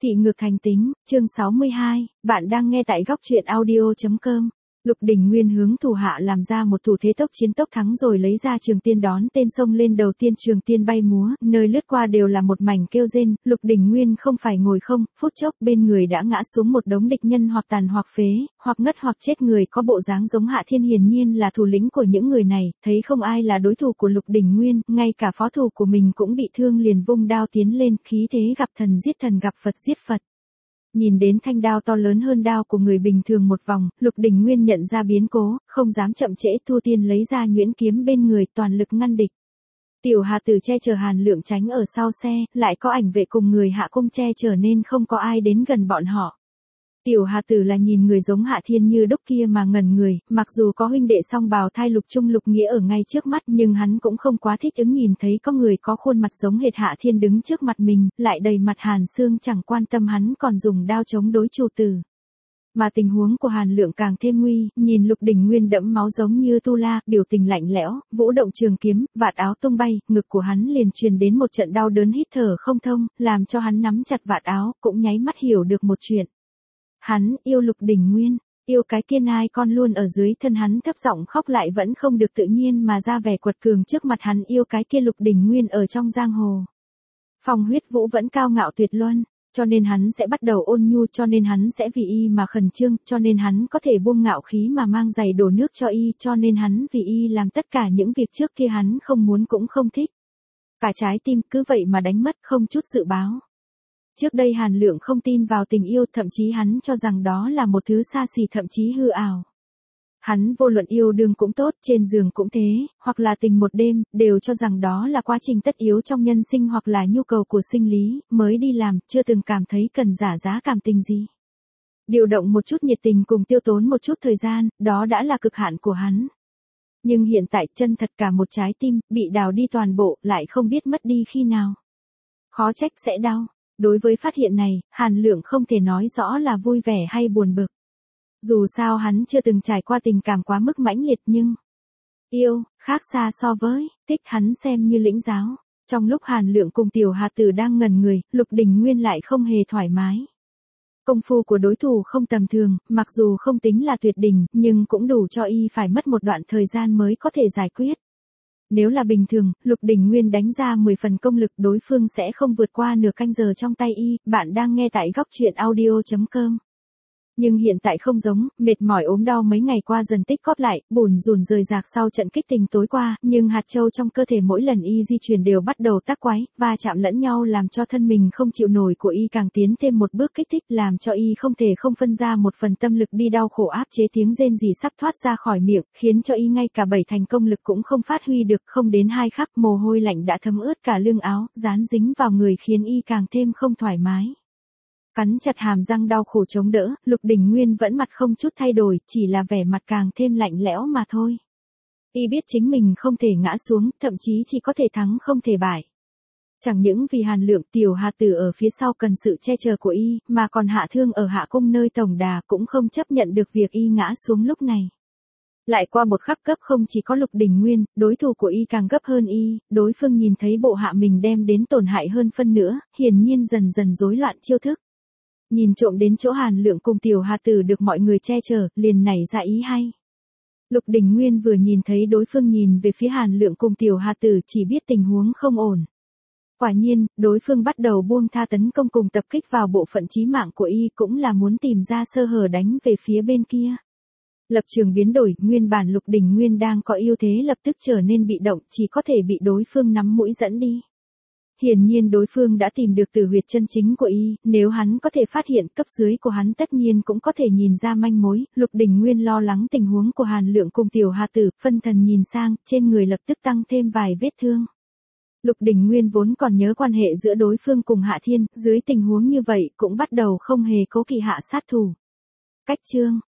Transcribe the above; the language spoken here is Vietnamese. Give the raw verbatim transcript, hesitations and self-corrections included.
Thị ngược thành tính, chương sáu mươi hai, bạn đang nghe tại góc truyện audio chấm com. Lục Đình Nguyên hướng thủ hạ làm ra một thủ thế tốc chiến tốc thắng rồi lấy ra trường tiên đón tên sông lên đầu tiên, trường tiên bay múa, nơi lướt qua đều là một mảnh kêu rên. Lục Đình Nguyên không phải ngồi không, phút chốc bên người đã ngã xuống một đống địch nhân hoặc tàn hoặc phế, hoặc ngất hoặc chết người có bộ dáng giống Hạ Thiên, hiển nhiên là thủ lĩnh của những người này. Thấy không ai là đối thủ của Lục Đình Nguyên, ngay cả phó thủ của mình cũng bị thương liền vung đao tiến lên, khí thế gặp thần giết thần, gặp Phật giết Phật. Nhìn đến thanh đao to lớn hơn đao của người bình thường một vòng, Lục Đình Nguyên nhận ra biến cố, không dám chậm trễ, thu tiên lấy ra nhuyễn kiếm bên người, toàn lực ngăn địch. Tiểu Hà Tử che chở Hàn Lượng tránh ở sau xe, lại có ảnh vệ cùng người Hạ Cung che chở nên không có ai đến gần bọn họ. Tiểu Hà Tử là nhìn người giống Hạ Thiên như đúc kia mà ngẩn người, mặc dù có huynh đệ song bào thai Lục Trung Lục Nghĩa ở ngay trước mắt, nhưng hắn cũng không quá thích ứng nhìn thấy có người có khuôn mặt giống hệt Hạ Thiên đứng trước mặt mình, lại đầy mặt hàn xương, chẳng quan tâm hắn còn dùng đao chống đối chủ tử. Mà tình huống của Hàn Lượng càng thêm nguy, nhìn Lục Đình Nguyên đẫm máu giống như tu la, biểu tình lạnh lẽo, vũ động trường kiếm, vạt áo tung bay, ngực của hắn liền truyền đến một trận đau đớn hít thở không thông, làm cho hắn nắm chặt vạt áo, cũng nháy mắt hiểu được một chuyện. Hắn yêu Lục Đình Nguyên, yêu cái kia nai con luôn ở dưới thân hắn, thấp giọng khóc lại vẫn không được tự nhiên mà ra vẻ quật cường trước mặt hắn, yêu cái kia Lục Đình Nguyên ở trong giang hồ. Phong huyết vũ vẫn cao ngạo tuyệt luân, cho nên hắn sẽ bắt đầu ôn nhu, cho nên hắn sẽ vì y mà khẩn trương, cho nên hắn có thể buông ngạo khí mà mang giày đổ nước cho y, cho nên hắn vì y làm tất cả những việc trước kia hắn không muốn cũng không thích. Cả trái tim cứ vậy mà đánh mất, không chút dự báo. Trước đây Hàn Lượng không tin vào tình yêu, thậm chí hắn cho rằng đó là một thứ xa xỉ, thậm chí hư ảo. Hắn vô luận yêu đương cũng tốt, trên giường cũng thế, hoặc là tình một đêm, đều cho rằng đó là quá trình tất yếu trong nhân sinh hoặc là nhu cầu của sinh lý, mới đi làm, chưa từng cảm thấy cần giả giá cảm tình gì. Điều động một chút nhiệt tình cùng tiêu tốn một chút thời gian, đó đã là cực hạn của hắn. Nhưng hiện tại chân thật cả một trái tim, bị đào đi toàn bộ, lại không biết mất đi khi nào. Khó trách sẽ đau. Đối với phát hiện này, Hàn Lượng không thể nói rõ là vui vẻ hay buồn bực. Dù sao hắn chưa từng trải qua tình cảm quá mức mãnh liệt, nhưng yêu, khác xa so với thích, hắn xem như lĩnh giáo. Trong lúc Hàn Lượng cùng Tiểu Hà Tử đang ngẩn người, Lục Đình Nguyên lại không hề thoải mái. Công phu của đối thủ không tầm thường, mặc dù không tính là tuyệt đỉnh, nhưng cũng đủ cho y phải mất một đoạn thời gian mới có thể giải quyết. Nếu là bình thường, Lục Đình Nguyên đánh ra mười phần công lực, đối phương sẽ không vượt qua nửa canh giờ trong tay y. Bạn đang nghe tại góc truyện audio chấm com. Nhưng hiện tại không giống, mệt mỏi ốm đau mấy ngày qua dần tích góp lại, bùn rùn rời rạc sau trận kích tình tối qua, nhưng hạt châu trong cơ thể mỗi lần y di chuyển đều bắt đầu tác quái, va chạm lẫn nhau làm cho thân mình không chịu nổi của y càng tiến thêm một bước kích thích, làm cho y không thể không phân ra một phần tâm lực đi đau khổ áp chế tiếng rên rỉ sắp thoát ra khỏi miệng, khiến cho y ngay cả bảy thành công lực cũng không phát huy được, không đến hai khắc mồ hôi lạnh đã thấm ướt cả lưng áo, dán dính vào người khiến y càng thêm không thoải mái. Cắn chặt hàm răng đau khổ chống đỡ, Lục Đình Nguyên vẫn mặt không chút thay đổi, chỉ là vẻ mặt càng thêm lạnh lẽo mà thôi. Y biết chính mình không thể ngã xuống, thậm chí chỉ có thể thắng không thể bại. Chẳng những vì Hàn Lượng, Tiểu Hà Tử ở phía sau cần sự che chở của y, mà còn Hạ Thương ở Hạ Cung nơi tổng đà cũng không chấp nhận được việc y ngã xuống lúc này. Lại qua một khắc gấp, không chỉ có Lục Đình Nguyên, đối thủ của y càng gấp hơn y, đối phương nhìn thấy bộ hạ mình đem đến tổn hại hơn phân nữa, hiển nhiên dần dần rối loạn chiêu thức. Nhìn trộm đến chỗ Hàn Lượng cùng Tiểu Hà Tử được mọi người che chở, liền nảy ra ý hay. Lục Đình Nguyên vừa nhìn thấy đối phương nhìn về phía Hàn Lượng cùng Tiểu Hà Tử, chỉ biết tình huống không ổn. Quả nhiên, đối phương bắt đầu buông tha tấn công cùng tập kích vào bộ phận chí mạng của y, cũng là muốn tìm ra sơ hở đánh về phía bên kia. Lập trường biến đổi, nguyên bản Lục Đình Nguyên đang có ưu thế lập tức trở nên bị động, chỉ có thể bị đối phương nắm mũi dẫn đi. Hiển nhiên đối phương đã tìm được tử huyệt chân chính của y, nếu hắn có thể phát hiện, cấp dưới của hắn tất nhiên cũng có thể nhìn ra manh mối. Lục Đình Nguyên lo lắng tình huống của Hàn Lượng cùng Tiểu Hà Tử, phân thần nhìn sang, trên người lập tức tăng thêm vài vết thương. Lục Đình Nguyên vốn còn nhớ quan hệ giữa đối phương cùng Hạ Thiên, dưới tình huống như vậy cũng bắt đầu không hề cố kỵ hạ sát thủ. Cách chương